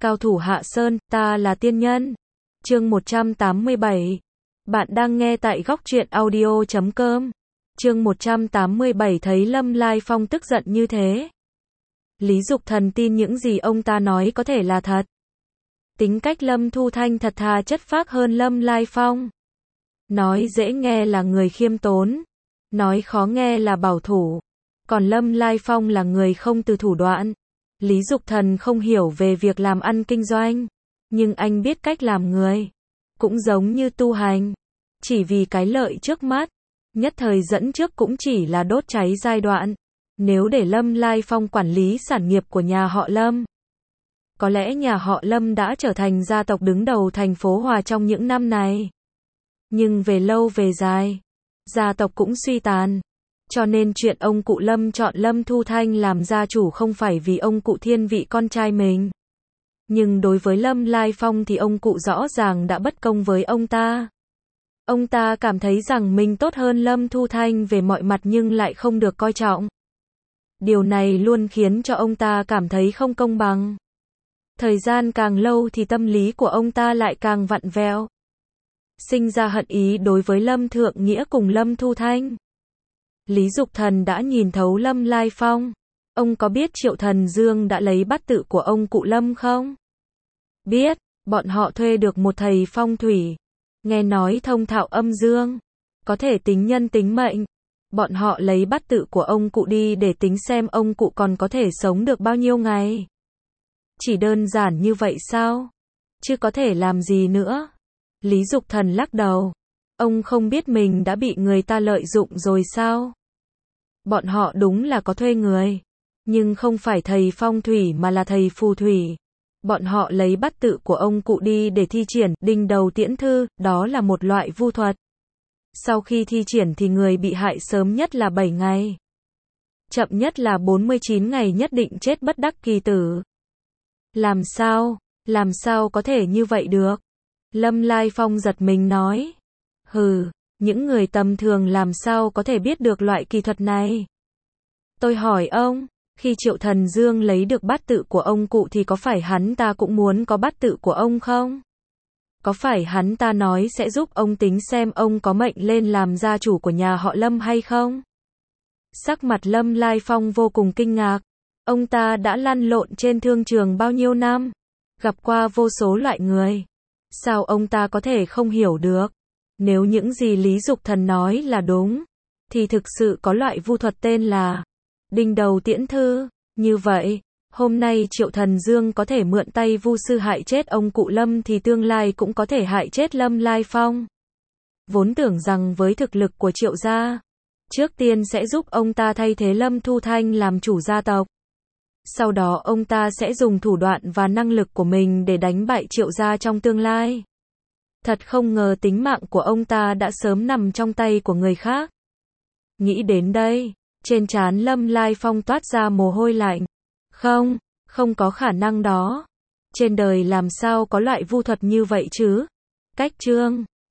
Cao thủ Hạ Sơn, ta là tiên nhân. Chương 187. Bạn đang nghe tại góc truyện audio.com. Chương 187 thấy Lâm Lai Phong tức giận như thế. Lý Dục Thần tin những gì ông ta nói có thể là thật. Tính cách Lâm Thu Thanh thật thà chất phác hơn Lâm Lai Phong. Nói dễ nghe là người khiêm tốn, nói khó nghe là bảo thủ. Còn Lâm Lai Phong là người không từ thủ đoạn. Lý Dục Thần không hiểu về việc làm ăn kinh doanh, nhưng anh biết cách làm người. Cũng giống như tu hành, chỉ vì cái lợi trước mắt, nhất thời dẫn trước cũng chỉ là đốt cháy giai đoạn. Nếu để Lâm Lai Phong quản lý sản nghiệp của nhà họ Lâm, có lẽ nhà họ Lâm đã trở thành gia tộc đứng đầu thành phố Hòa trong những năm này. Nhưng về lâu về dài, gia tộc cũng suy tàn. Cho nên chuyện ông cụ Lâm chọn Lâm Thu Thanh làm gia chủ không phải vì ông cụ thiên vị con trai mình. Nhưng đối với Lâm Lai Phong thì ông cụ rõ ràng đã bất công với ông ta. Ông ta cảm thấy rằng mình tốt hơn Lâm Thu Thanh về mọi mặt nhưng lại không được coi trọng. Điều này luôn khiến cho ông ta cảm thấy không công bằng. Thời gian càng lâu thì tâm lý của ông ta lại càng vặn vẹo. Sinh ra hận ý đối với Lâm Thượng Nghĩa cùng Lâm Thu Thanh. Lý Dục Thần đã nhìn thấu Lâm Lai Phong. Ông có biết Triệu Thần Dương đã lấy bát tự của ông cụ Lâm không? Biết, bọn họ thuê được một thầy phong thủy. Nghe nói thông thạo âm dương, có thể tính nhân tính mệnh. Bọn họ lấy bát tự của ông cụ đi để tính xem ông cụ còn có thể sống được bao nhiêu ngày. Chỉ đơn giản như vậy sao? Chứ có thể làm gì nữa? Lý Dục Thần lắc đầu. Ông không biết mình đã bị người ta lợi dụng rồi sao? Bọn họ đúng là có thuê người, nhưng không phải thầy phong thủy mà là thầy phù thủy. Bọn họ lấy bát tự của ông cụ đi để thi triển đinh đầu tiễn thư, đó là một loại vu thuật. Sau khi thi triển thì người bị hại sớm nhất là 7 ngày. Chậm nhất là 49 ngày nhất định chết bất đắc kỳ tử. Làm sao có thể như vậy được? Lâm Lai Phong giật mình nói. Hừ, những người tầm thường làm sao có thể biết được loại kỳ thuật này? Tôi hỏi ông, khi Triệu Thần Dương lấy được bát tự của ông cụ thì có phải hắn ta cũng muốn có bát tự của ông không? Có phải hắn ta nói sẽ giúp ông tính xem ông có mệnh lên làm gia chủ của nhà họ Lâm hay không? Sắc mặt Lâm Lai Phong vô cùng kinh ngạc. Ông ta đã lăn lộn trên thương trường bao nhiêu năm, gặp qua vô số loại người. Sao ông ta có thể không hiểu được? Nếu những gì Lý Dục Thần nói là đúng, thì thực sự có loại vu thuật tên là đinh đầu tiễn thư. Như vậy, hôm nay Triệu Thần Dương có thể mượn tay vu sư hại chết ông cụ Lâm thì tương lai cũng có thể hại chết Lâm Lai Phong. Vốn tưởng rằng với thực lực của Triệu gia, trước tiên sẽ giúp ông ta thay thế Lâm Thu Thanh làm chủ gia tộc. Sau đó ông ta sẽ dùng thủ đoạn và năng lực của mình để đánh bại Triệu gia trong tương lai. Thật không ngờ tính mạng của ông ta đã sớm nằm trong tay của người khác. Nghĩ đến đây, trên trán Lâm Lai Phong toát ra mồ hôi lạnh. Không có khả năng đó. Trên đời làm sao có loại vu thuật như vậy chứ? Cách chương